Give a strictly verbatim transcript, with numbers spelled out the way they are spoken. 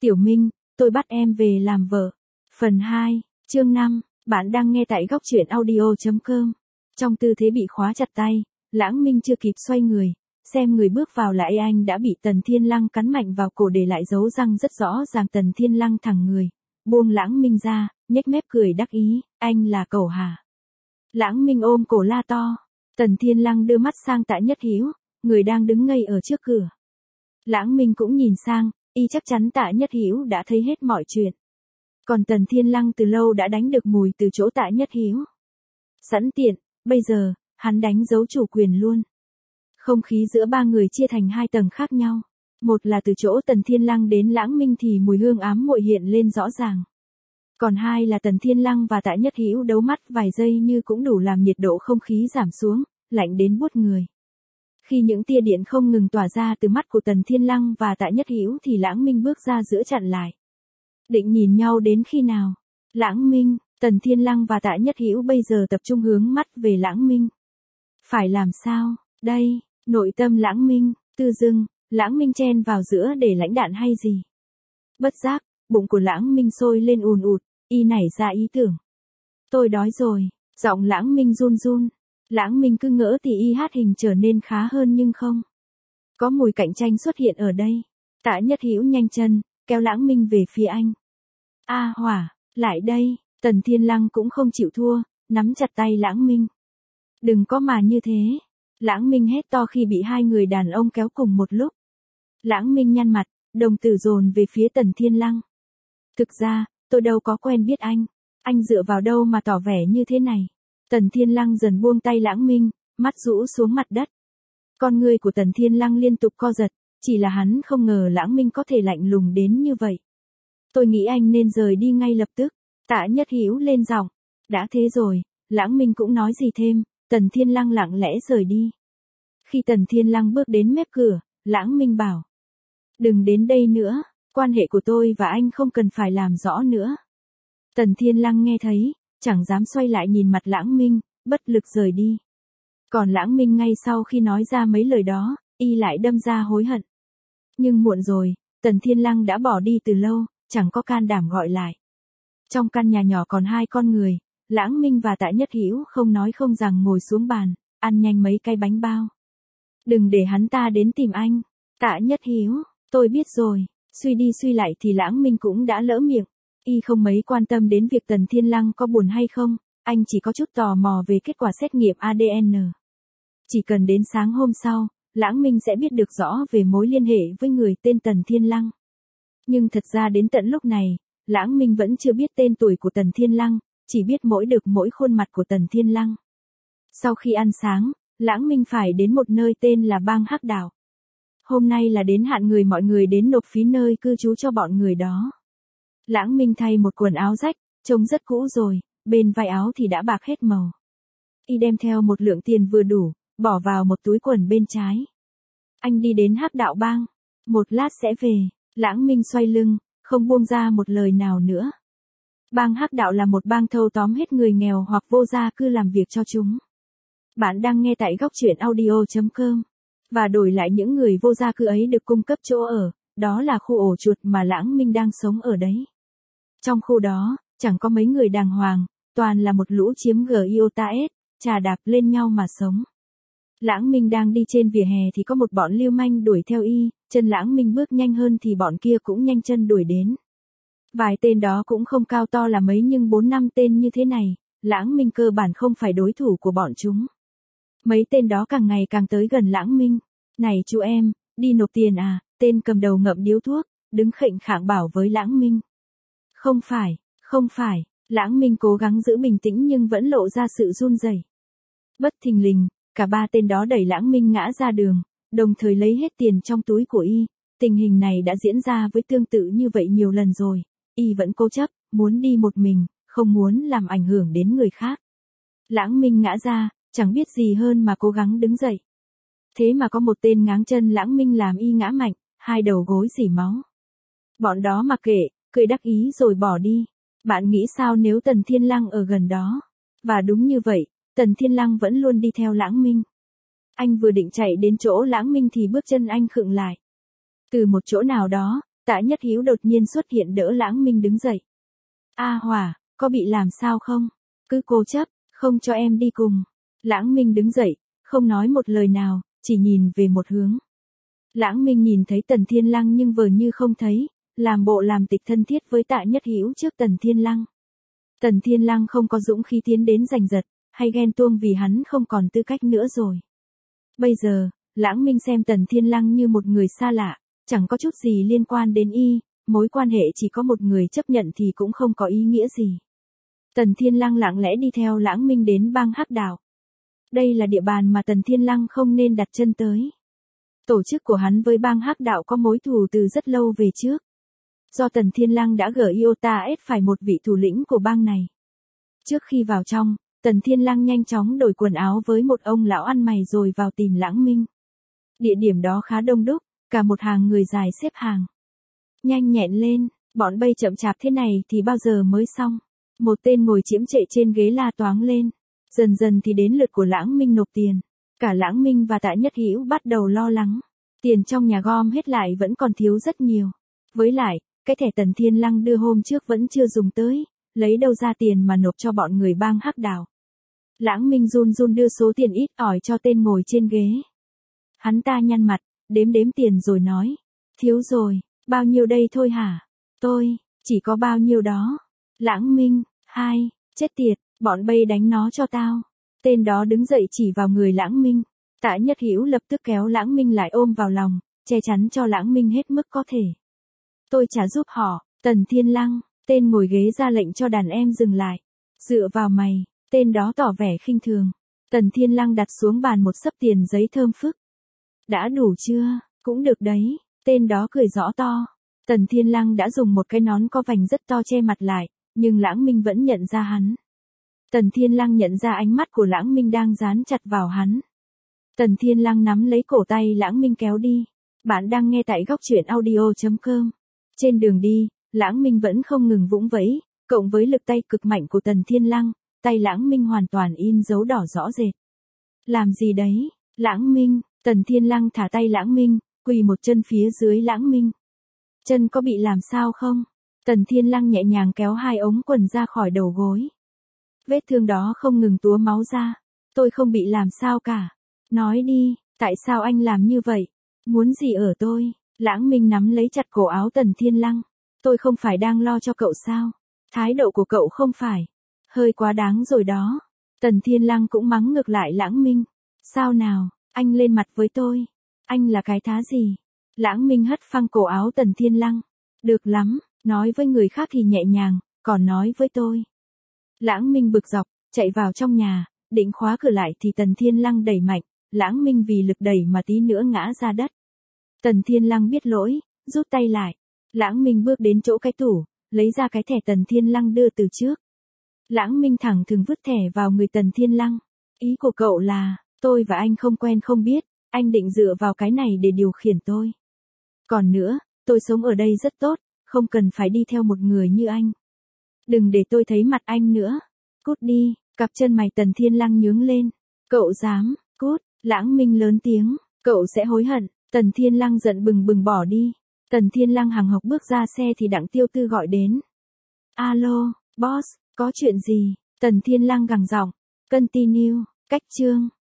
Tiểu Minh, tôi bắt em về làm vợ. Phần hai, chương năm, bạn đang nghe tại góc truyện audio chấm com. Trong tư thế bị khóa chặt tay, Lãng Minh chưa kịp xoay người, xem người bước vào là anh đã bị Tần Thiên Lăng cắn mạnh vào cổ để lại dấu răng rất rõ ràng. Tần Thiên Lăng thẳng người, buông Lãng Minh ra, nhếch mép cười đắc ý, anh là cẩu hả? Lãng Minh ôm cổ la to. Tần Thiên Lăng đưa mắt sang Tạ Nhất Hữu, người đang đứng ngây ở trước cửa. Lãng Minh cũng nhìn sang, y chắc chắn Tạ Nhất Hữu đã thấy hết mọi chuyện. Còn Tần Thiên Lăng từ lâu đã đánh được mùi từ chỗ Tạ Nhất Hữu. Sẵn tiện, bây giờ, hắn đánh dấu chủ quyền luôn. Không khí giữa ba người chia thành hai tầng khác nhau. Một là từ chỗ Tần Thiên Lăng đến Lãng Minh thì mùi hương ám muội hiện lên rõ ràng. Còn hai là Tần Thiên Lăng và Tạ Nhất Hữu đấu mắt vài giây như cũng đủ làm nhiệt độ không khí giảm xuống, lạnh đến buốt người. Khi những tia điện không ngừng tỏa ra từ mắt của Tần Thiên Lăng và Tạ Nhất Hữu thì Lãng Minh bước ra giữa chặn lại. Định nhìn nhau đến khi nào? Lãng Minh, Tần Thiên Lăng và Tạ Nhất Hữu bây giờ tập trung hướng mắt về Lãng Minh. Phải làm sao? Đây, nội tâm Lãng Minh, tự dưng, Lãng Minh chen vào giữa để lãnh đạn hay gì? Bất giác, bụng của Lãng Minh sôi lên ùn ụt, y nảy ra ý tưởng. Tôi đói rồi, giọng Lãng Minh run run. Lãng Minh cứ ngỡ thì y hát hình trở nên khá hơn nhưng không. Có mùi cạnh tranh xuất hiện ở đây. Tạ Nhất Hữu nhanh chân, kéo Lãng Minh về phía anh. A Hỏa, lại đây. Tần Thiên Lăng cũng không chịu thua, nắm chặt tay Lãng Minh. Đừng có mà như thế. Lãng Minh hét to khi bị hai người đàn ông kéo cùng một lúc. Lãng Minh nhăn mặt, đồng tử dồn về phía Tần Thiên Lăng. Thực ra, tôi đâu có quen biết anh. Anh dựa vào đâu mà tỏ vẻ như thế này? Tần Thiên Lăng dần buông tay Lãng Minh, mắt rũ xuống mặt đất. Con người của Tần Thiên Lăng liên tục co giật, chỉ là hắn không ngờ Lãng Minh có thể lạnh lùng đến như vậy. Tôi nghĩ anh nên rời đi ngay lập tức. Tạ Nhất Hữu lên giọng. Đã thế rồi, Lãng Minh cũng nói gì thêm, Tần Thiên Lăng lặng lẽ rời đi. Khi Tần Thiên Lăng bước đến mép cửa, Lãng Minh bảo. Đừng đến đây nữa, quan hệ của tôi và anh không cần phải làm rõ nữa. Tần Thiên Lăng nghe thấy, chẳng dám xoay lại nhìn mặt Lãng Minh, bất lực rời đi. Còn Lãng Minh ngay sau khi nói ra mấy lời đó, y lại đâm ra hối hận. Nhưng muộn rồi, Tần Thiên Lăng đã bỏ đi từ lâu, chẳng có can đảm gọi lại. Trong căn nhà nhỏ còn hai con người, Lãng Minh và Tạ Nhất Hữu không nói không rằng ngồi xuống bàn, ăn nhanh mấy cái bánh bao. Đừng để hắn ta đến tìm anh. Tạ Nhất Hữu, tôi biết rồi. Suy đi suy lại thì Lãng Minh cũng đã lỡ miệng. Y không mấy quan tâm đến việc Tần Thiên Lăng có buồn hay không, anh chỉ có chút tò mò về kết quả xét nghiệm a đê en. Chỉ cần đến sáng hôm sau, Lãng Minh sẽ biết được rõ về mối liên hệ với người tên Tần Thiên Lăng. Nhưng thật ra đến tận lúc này, Lãng Minh vẫn chưa biết tên tuổi của Tần Thiên Lăng, chỉ biết mỗi được mỗi khuôn mặt của Tần Thiên Lăng. Sau khi ăn sáng, Lãng Minh phải đến một nơi tên là Bang Hắc Đảo. Hôm nay là đến hạn người mọi người đến nộp phí nơi cư trú cho bọn người đó. Lãng Minh thay một quần áo rách, trông rất cũ rồi, bên vai áo thì đã bạc hết màu. Y đem theo một lượng tiền vừa đủ, bỏ vào một túi quần bên trái. Anh đi đến Hắc Đạo Bang, một lát sẽ về. Lãng Minh xoay lưng, không buông ra một lời nào nữa. Bang Hắc Đạo là một bang thâu tóm hết người nghèo hoặc vô gia cư làm việc cho chúng. Bạn đang nghe tại góc truyện audio chấm com. Và đổi lại những người vô gia cư ấy được cung cấp chỗ ở, đó là khu ổ chuột mà Lãng Minh đang sống ở đấy. Trong khu đó, chẳng có mấy người đàng hoàng, toàn là một lũ chiếm giota-s, chà đạp lên nhau mà sống. Lãng Minh đang đi trên vỉa hè thì có một bọn lưu manh đuổi theo y, chân Lãng Minh bước nhanh hơn thì bọn kia cũng nhanh chân đuổi đến. Vài tên đó cũng không cao to là mấy nhưng bốn năm tên như thế này, Lãng Minh cơ bản không phải đối thủ của bọn chúng. Mấy tên đó càng ngày càng tới gần Lãng Minh. Này chú em, đi nộp tiền à? Tên cầm đầu ngậm điếu thuốc, đứng khệnh khạng bảo với Lãng Minh. Không phải, không phải, Lãng Minh cố gắng giữ bình tĩnh nhưng vẫn lộ ra sự run rẩy. Bất thình lình, cả ba tên đó đẩy Lãng Minh ngã ra đường, đồng thời lấy hết tiền trong túi của y. Tình hình này đã diễn ra với tương tự như vậy nhiều lần rồi. Y vẫn cố chấp, muốn đi một mình, không muốn làm ảnh hưởng đến người khác. Lãng Minh ngã ra, chẳng biết gì hơn mà cố gắng đứng dậy. Thế mà có một tên ngáng chân Lãng Minh làm y ngã mạnh, hai đầu gối rỉ máu. Bọn đó mặc kệ, cười đắc ý rồi bỏ đi. Bạn nghĩ sao nếu Tần Thiên Lăng ở gần đó? Và đúng như vậy, Tần Thiên Lăng vẫn luôn đi theo Lãng Minh. Anh vừa định chạy đến chỗ Lãng Minh thì bước chân anh khựng lại. Từ một chỗ nào đó, Tạ Nhất Hữu đột nhiên xuất hiện đỡ Lãng Minh đứng dậy. A Hỏa, có bị làm sao không? Cứ cố chấp, không cho em đi cùng. Lãng Minh đứng dậy, không nói một lời nào, chỉ nhìn về một hướng. Lãng Minh nhìn thấy Tần Thiên Lăng nhưng vờ như không thấy, làm bộ làm tịch thân thiết với Tạ Nhất Hữu trước Tần Thiên Lăng. Tần Thiên Lăng không có dũng khí tiến đến giành giật, hay ghen tuông vì hắn không còn tư cách nữa rồi. Bây giờ, Lãng Minh xem Tần Thiên Lăng như một người xa lạ, chẳng có chút gì liên quan đến y, mối quan hệ chỉ có một người chấp nhận thì cũng không có ý nghĩa gì. Tần Thiên Lăng lặng lẽ đi theo Lãng Minh đến bang Hắc Đạo. Đây là địa bàn mà Tần Thiên Lăng không nên đặt chân tới. Tổ chức của hắn với bang Hắc Đạo có mối thù từ rất lâu về trước. Do Tần Thiên Lăng đã gỡ Iota S phải một vị thủ lĩnh của bang này. Trước khi vào trong, Tần Thiên Lăng nhanh chóng đổi quần áo với một ông lão ăn mày rồi vào tìm Lãng Minh. Địa điểm đó khá đông đúc, cả một hàng người dài xếp hàng. Nhanh nhẹn lên, bọn bay chậm chạp thế này thì bao giờ mới xong. Một tên ngồi chiếm trệ trên ghế la toáng lên. Dần dần thì đến lượt của Lãng Minh nộp tiền. Cả Lãng Minh và Tạ Nhất Hữu bắt đầu lo lắng. Tiền trong nhà gom hết lại vẫn còn thiếu rất nhiều. Với lại, cái thẻ Tần Thiên Lăng đưa hôm trước vẫn chưa dùng tới, lấy đâu ra tiền mà nộp cho bọn người bang Hắc Đạo. Lãng Minh run run đưa số tiền ít ỏi cho tên ngồi trên ghế. Hắn ta nhăn mặt, đếm đếm tiền rồi nói. Thiếu rồi, bao nhiêu đây thôi hả? Tôi, chỉ có bao nhiêu đó. Lãng Minh, hai, chết tiệt, bọn bay đánh nó cho tao. Tên đó đứng dậy chỉ vào người Lãng Minh. Tạ Nhất Hữu lập tức kéo Lãng Minh lại ôm vào lòng, che chắn cho Lãng Minh hết mức có thể. Tôi trả giúp họ. Tần Thiên Lăng, tên ngồi ghế ra lệnh cho đàn em dừng lại. Dựa vào mày, tên đó tỏ vẻ khinh thường. Tần Thiên Lăng đặt xuống bàn một xấp tiền giấy thơm phức. Đã đủ chưa? Cũng được đấy. Tên đó cười rõ to. Tần Thiên Lăng đã dùng một cái nón có vành rất to che mặt lại, nhưng Lãng Minh vẫn nhận ra hắn. Tần Thiên Lăng nhận ra ánh mắt của Lãng Minh đang dán chặt vào hắn. Tần Thiên Lăng nắm lấy cổ tay Lãng Minh kéo đi. Bạn đang nghe tại góc truyện audio chấm com. Trên đường đi, Lãng Minh vẫn không ngừng vũng vẫy, cộng với lực tay cực mạnh của Tần Thiên Lăng, tay Lãng Minh hoàn toàn in dấu đỏ rõ rệt. Làm gì đấy? Lãng Minh, Tần Thiên Lăng thả tay Lãng Minh, quỳ một chân phía dưới Lãng Minh. Chân có bị làm sao không? Tần Thiên Lăng nhẹ nhàng kéo hai ống quần ra khỏi đầu gối. Vết thương đó không ngừng túa máu ra. Tôi không bị làm sao cả. Nói đi, tại sao anh làm như vậy? Muốn gì ở tôi? Lãng Minh nắm lấy chặt cổ áo Tần Thiên Lăng. Tôi không phải đang lo cho cậu sao? Thái độ của cậu không phải. Hơi quá đáng rồi đó. Tần Thiên Lăng cũng mắng ngược lại Lãng Minh. Sao nào, anh lên mặt với tôi. Anh là cái thá gì? Lãng Minh hất phăng cổ áo Tần Thiên Lăng. Được lắm, nói với người khác thì nhẹ nhàng, còn nói với tôi. Lãng Minh bực dọc, chạy vào trong nhà, định khóa cửa lại thì Tần Thiên Lăng đẩy mạnh, Lãng Minh vì lực đẩy mà tí nữa ngã ra đất. Tần Thiên Lăng biết lỗi, rút tay lại. Lãng Minh bước đến chỗ cái tủ, lấy ra cái thẻ Tần Thiên Lăng đưa từ trước. Lãng Minh thẳng thừng vứt thẻ vào người Tần Thiên Lăng. Ý của cậu là, tôi và anh không quen không biết, anh định dựa vào cái này để điều khiển tôi. Còn nữa, tôi sống ở đây rất tốt, không cần phải đi theo một người như anh. Đừng để tôi thấy mặt anh nữa. Cút đi, cặp chân mày Tần Thiên Lăng nhướng lên. Cậu dám, cút, Lãng Minh lớn tiếng, cậu sẽ hối hận. Tần Thiên Lăng giận bừng bừng bỏ đi. Tần Thiên Lăng hằng hộc bước ra xe thì Đặng Tiêu Tư gọi đến. Alo, boss, có chuyện gì? Tần Thiên Lăng gằn giọng. Continue, cách chương.